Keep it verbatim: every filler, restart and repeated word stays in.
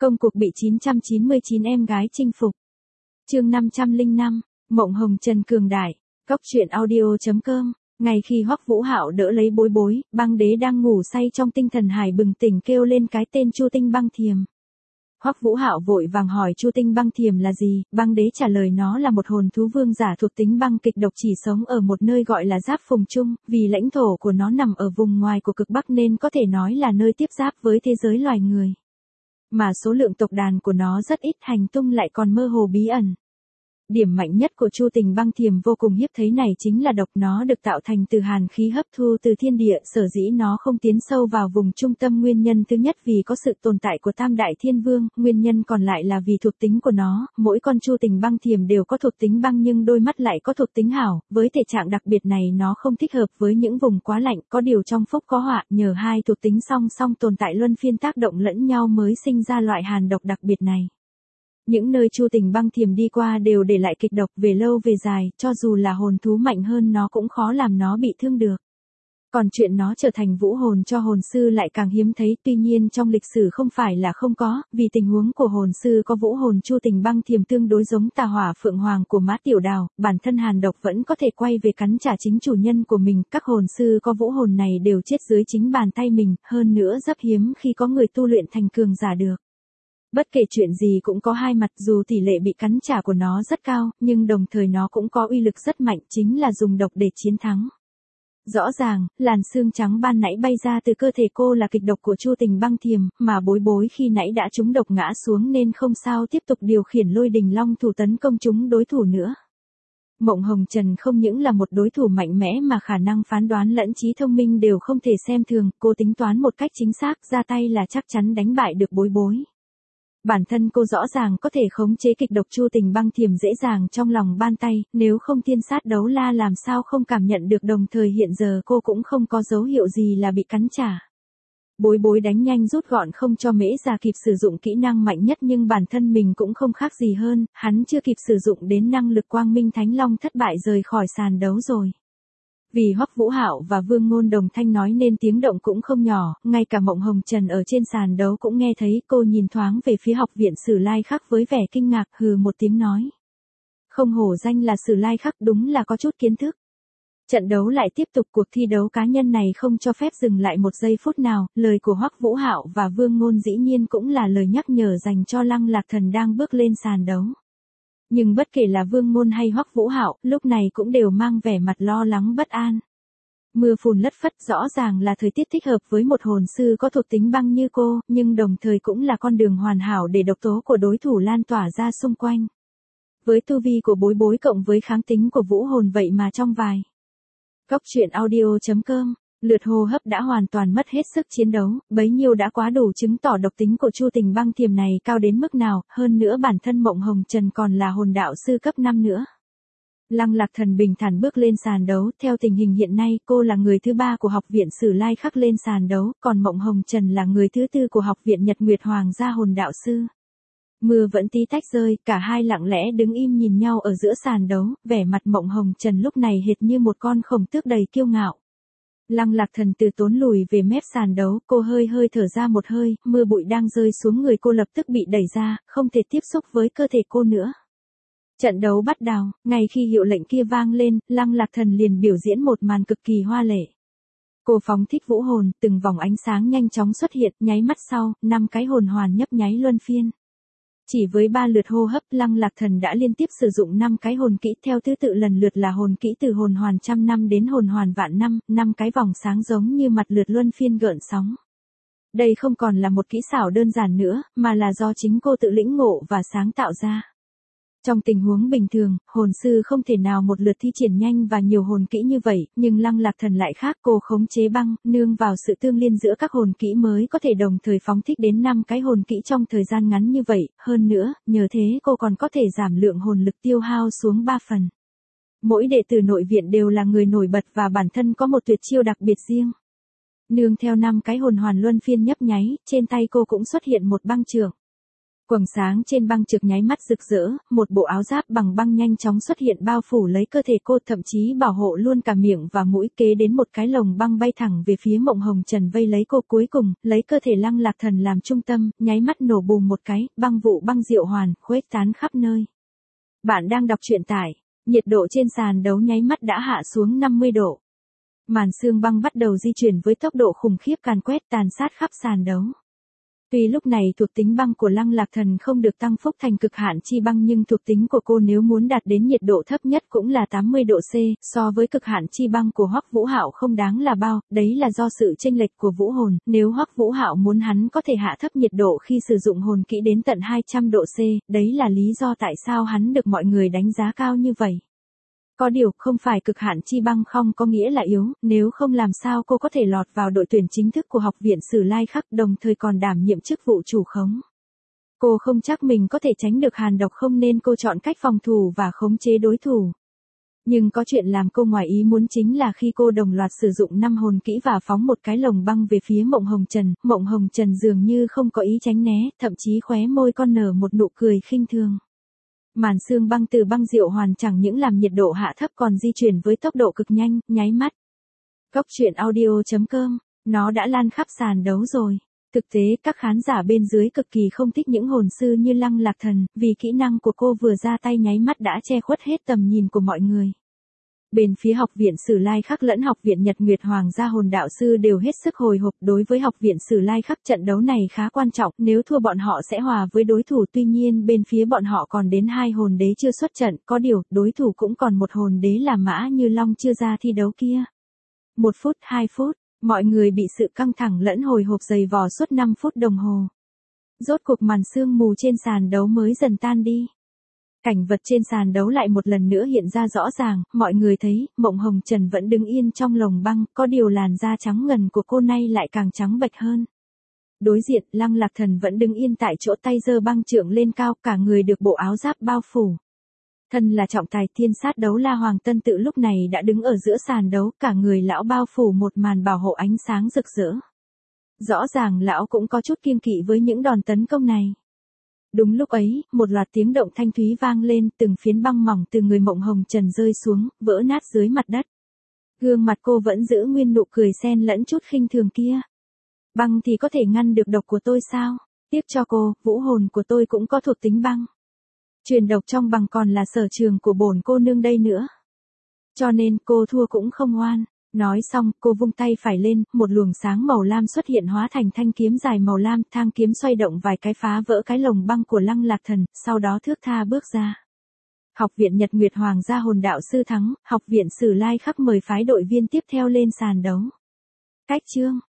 Công cuộc bị chín trăm chín mươi chín em gái chinh phục. Chương năm trăm lẻ năm, Mộng Hồng Trần cường đại. Cóc truyện audio chấm com. Ngày khi Hoắc Vũ Hạo đỡ lấy Bối Bối, Băng Đế đang ngủ say trong tinh thần hải bừng tỉnh kêu lên cái tên Chu Tinh Băng Thiềm. Hoắc Vũ Hạo vội vàng hỏi Chu Tinh Băng Thiềm là gì, Băng Đế trả lời nó là một hồn thú vương giả thuộc tính băng kịch độc chỉ sống ở một nơi gọi là Giáp Phùng Trung, vì lãnh thổ của nó nằm ở vùng ngoài của cực Bắc nên có thể nói là nơi tiếp giáp với thế giới loài người. Mà số lượng tộc đàn của nó rất ít, hành tung lại còn mơ hồ bí ẩn. Điểm mạnh nhất của Chu Tinh Băng Thiềm vô cùng hiếp thấy này chính là độc, nó được tạo thành từ hàn khí hấp thu từ thiên địa, sở dĩ nó không tiến sâu vào vùng trung tâm nguyên nhân thứ nhất vì có sự tồn tại của Tam Đại Thiên Vương, nguyên nhân còn lại là vì thuộc tính của nó, mỗi con Chu Tinh Băng Thiềm đều có thuộc tính băng nhưng đôi mắt lại có thuộc tính hảo, với thể trạng đặc biệt này nó không thích hợp với những vùng quá lạnh, có điều trong phúc có họa, nhờ hai thuộc tính song song tồn tại luân phiên tác động lẫn nhau mới sinh ra loại hàn độc đặc biệt này. Những nơi Chu Tinh Băng Thiềm đi qua đều để lại kịch độc, về lâu về dài, cho dù là hồn thú mạnh hơn nó cũng khó làm nó bị thương được. Còn chuyện nó trở thành vũ hồn cho hồn sư lại càng hiếm thấy, tuy nhiên trong lịch sử không phải là không có, vì tình huống của hồn sư có vũ hồn Chu Tinh Băng Thiềm tương đối giống Tà Hỏa Phượng Hoàng của Mã Tiểu Đào, bản thân hàn độc vẫn có thể quay về cắn trả chính chủ nhân của mình, các hồn sư có vũ hồn này đều chết dưới chính bàn tay mình, hơn nữa rất hiếm khi có người tu luyện thành cường giả được. Bất kể chuyện gì cũng có hai mặt, dù tỷ lệ bị cắn trả của nó rất cao, nhưng đồng thời nó cũng có uy lực rất mạnh, chính là dùng độc để chiến thắng. Rõ ràng, làn xương trắng ban nãy bay ra từ cơ thể cô là kịch độc của Chu Tinh Băng Thiềm, mà Bối Bối khi nãy đã trúng độc ngã xuống nên không sao tiếp tục điều khiển Lôi Đình Long thủ tấn công chúng đối thủ nữa. Mộng Hồng Trần không những là một đối thủ mạnh mẽ mà khả năng phán đoán lẫn trí thông minh đều không thể xem thường, cô tính toán một cách chính xác, ra tay là chắc chắn đánh bại được Bối Bối. Bản thân cô rõ ràng có thể khống chế kịch độc Chu Tinh Băng Thiềm dễ dàng trong lòng bàn tay, nếu không thiên sát đấu la làm sao không cảm nhận được, đồng thời hiện giờ cô cũng không có dấu hiệu gì là bị cắn trả. Bối Bối đánh nhanh rút gọn không cho Mễ Già kịp sử dụng kỹ năng mạnh nhất nhưng bản thân mình cũng không khác gì hơn, hắn chưa kịp sử dụng đến năng lực Quang Minh Thánh Long thất bại rời khỏi sàn đấu rồi. Vì Hoắc Vũ Hạo và Vương Ngôn đồng thanh nói nên tiếng động cũng không nhỏ, ngay cả Mộng Hồng Trần ở trên sàn đấu cũng nghe thấy, cô nhìn thoáng về phía Học viện Sử Lai Khắc với vẻ kinh ngạc, hừ một tiếng nói. Không hổ danh là Sử Lai Khắc, đúng là có chút kiến thức. Trận đấu lại tiếp tục, cuộc thi đấu cá nhân này không cho phép dừng lại một giây phút nào, lời của Hoắc Vũ Hạo và Vương Ngôn dĩ nhiên cũng là lời nhắc nhở dành cho Lăng Lạc Thần đang bước lên sàn đấu. Nhưng bất kể là Vương Ngôn hay Hoắc Vũ Hạo, lúc này cũng đều mang vẻ mặt lo lắng bất an. Mưa phùn lất phất, rõ ràng là thời tiết thích hợp với một hồn sư có thuộc tính băng như cô, nhưng đồng thời cũng là con đường hoàn hảo để độc tố của đối thủ lan tỏa ra xung quanh. Với tu vi của Bối Bối cộng với kháng tính của vũ hồn vậy mà trong vài. Cóc truyện audio chấm com. Lượt hô hấp đã hoàn toàn mất hết sức chiến đấu, bấy nhiêu đã quá đủ chứng tỏ độc tính của Chu Tinh Băng Thiềm này cao đến mức nào, hơn nữa bản thân Mộng Hồng Trần còn là hồn đạo sư cấp năm nữa. Lăng Lạc Thần bình thản bước lên sàn đấu, theo tình hình hiện nay cô là người thứ ba của Học viện Sử Lai Khắc lên sàn đấu, còn Mộng Hồng Trần là người thứ tư của Học viện Nhật Nguyệt Hoàng gia hồn đạo sư. Mưa vẫn tí tách rơi, cả hai lặng lẽ đứng im nhìn nhau ở giữa sàn đấu, vẻ mặt Mộng Hồng Trần lúc này hệt như một con khổng tước đầy kiêu ngạo. Lăng Lạc Thần từ tốn lùi về mép sàn đấu, cô hơi hơi thở ra một hơi, mưa bụi đang rơi xuống người cô lập tức bị đẩy ra, không thể tiếp xúc với cơ thể cô nữa. Trận đấu bắt đầu, ngay khi hiệu lệnh kia vang lên, Lăng Lạc Thần liền biểu diễn một màn cực kỳ hoa lệ. Cô phóng thích vũ hồn, từng vòng ánh sáng nhanh chóng xuất hiện, nháy mắt sau, năm cái hồn hoàn nhấp nháy luân phiên. Chỉ với ba lượt hô hấp, Lăng Lạc Thần đã liên tiếp sử dụng năm cái hồn kỹ theo thứ tự lần lượt là hồn kỹ từ hồn hoàn trăm năm đến hồn hoàn vạn năm, năm cái vòng sáng giống như mặt lượt luân phiên gợn sóng. Đây không còn là một kỹ xảo đơn giản nữa, mà là do chính cô tự lĩnh ngộ và sáng tạo ra. Trong tình huống bình thường, hồn sư không thể nào một lượt thi triển nhanh và nhiều hồn kỹ như vậy, nhưng Lăng Lạc Thần lại khác, cô khống chế băng, nương vào sự tương liên giữa các hồn kỹ mới có thể đồng thời phóng thích đến năm cái hồn kỹ trong thời gian ngắn như vậy, hơn nữa, nhờ thế cô còn có thể giảm lượng hồn lực tiêu hao xuống ba phần. Mỗi đệ tử nội viện đều là người nổi bật và bản thân có một tuyệt chiêu đặc biệt riêng. Nương theo năm cái hồn hoàn luân phiên nhấp nháy, trên tay cô cũng xuất hiện một băng chưởng. Quầng sáng trên băng trực nháy mắt rực rỡ, một bộ áo giáp bằng băng nhanh chóng xuất hiện bao phủ lấy cơ thể cô, thậm chí bảo hộ luôn cả miệng và mũi, kế đến một cái lồng băng bay thẳng về phía Mộng Hồng Trần vây lấy cô, cuối cùng, lấy cơ thể Lăng Lạc Thần làm trung tâm, nháy mắt nổ bùm một cái, băng vụ băng diệu hoàn, khuếch tán khắp nơi. Bạn đang đọc truyện tại, nhiệt độ trên sàn đấu nháy mắt đã hạ xuống năm mươi độ. Màn xương băng bắt đầu di chuyển với tốc độ khủng khiếp, càn quét tàn sát khắp sàn đấu. Tuy lúc này thuộc tính băng của Lăng Lạc Thần không được tăng phúc thành cực hạn chi băng, nhưng thuộc tính của cô nếu muốn đạt đến nhiệt độ thấp nhất cũng là tám mươi độ C, so với cực hạn chi băng của Hoắc Vũ Hạo không đáng là bao, đấy là do sự chênh lệch của vũ hồn, nếu Hoắc Vũ Hạo muốn hắn có thể hạ thấp nhiệt độ khi sử dụng hồn kỹ đến tận hai trăm độ C, đấy là lý do tại sao hắn được mọi người đánh giá cao như vậy. Có điều, không phải cực hạn chi băng không có nghĩa là yếu, nếu không làm sao cô có thể lọt vào đội tuyển chính thức của Học viện Sử Lai Khắc, đồng thời còn đảm nhiệm chức vụ chủ khống. Cô không chắc mình có thể tránh được hàn độc không, nên cô chọn cách phòng thủ và khống chế đối thủ. Nhưng có chuyện làm cô ngoài ý muốn chính là khi cô đồng loạt sử dụng năm hồn kỹ và phóng một cái lồng băng về phía Mộng Hồng Trần, Mộng Hồng Trần dường như không có ý tránh né, thậm chí khóe môi con nở một nụ cười khinh thường. Màn xương băng từ băng diệu hoàn chẳng những làm nhiệt độ hạ thấp còn di chuyển với tốc độ cực nhanh, nháy mắt. Cốc truyện audio chấm com, nó đã lan khắp sàn đấu rồi. Thực tế các khán giả bên dưới cực kỳ không thích những hồn sư như Lăng Lạc Thần, vì kỹ năng của cô vừa ra tay nháy mắt đã che khuất hết tầm nhìn của mọi người. Bên phía Học viện Sử Lai Khắc lẫn Học viện Nhật Nguyệt Hoàng gia hồn đạo sư đều hết sức hồi hộp. Đối với Học viện Sử Lai Khắc, trận đấu này khá quan trọng, nếu thua bọn họ sẽ hòa với đối thủ, tuy nhiên bên phía bọn họ còn đến hai hồn đế chưa xuất trận, có điều, đối thủ cũng còn một hồn đế là Mã Như Long chưa ra thi đấu kia. Một phút, hai phút, mọi người bị sự căng thẳng lẫn hồi hộp dày vò suốt năm phút đồng hồ. Rốt cuộc màn sương mù trên sàn đấu mới dần tan đi. Cảnh vật trên sàn đấu lại một lần nữa hiện ra rõ ràng, mọi người thấy, Mộng Hồng Trần vẫn đứng yên trong lồng băng, có điều làn da trắng ngần của cô nay lại càng trắng bệch hơn. Đối diện, Lăng Lạc Thần vẫn đứng yên tại chỗ, tay giơ băng trượng lên cao, cả người được bộ áo giáp bao phủ. Thân là trọng tài thiên sát đấu La Hoàng Tân Tự lúc này đã đứng ở giữa sàn đấu, cả người lão bao phủ một màn bảo hộ ánh sáng rực rỡ. Rõ ràng lão cũng có chút kiêng kỵ với những đòn tấn công này. Đúng lúc ấy, một loạt tiếng động thanh thúy vang lên, từng phiến băng mỏng từ người Mộng Hồng Trần rơi xuống, vỡ nát dưới mặt đất. Gương mặt cô vẫn giữ nguyên nụ cười xen lẫn chút khinh thường kia. Băng thì có thể ngăn được độc của tôi sao? Tiếp cho cô, vũ hồn của tôi cũng có thuộc tính băng. Truyền độc trong băng còn là sở trường của bổn cô nương đây nữa. Cho nên cô thua cũng không oan. Nói xong, cô vung tay phải lên, một luồng sáng màu lam xuất hiện hóa thành thanh kiếm dài màu lam, thang kiếm xoay động vài cái phá vỡ cái lồng băng của Lăng Lạc Thần, sau đó thước tha bước ra. Học viện Nhật Nguyệt Hoàng gia hồn đạo sư thắng, Học viện Sử Lai Khắc mời phái đội viên tiếp theo lên sàn đấu. Cách chương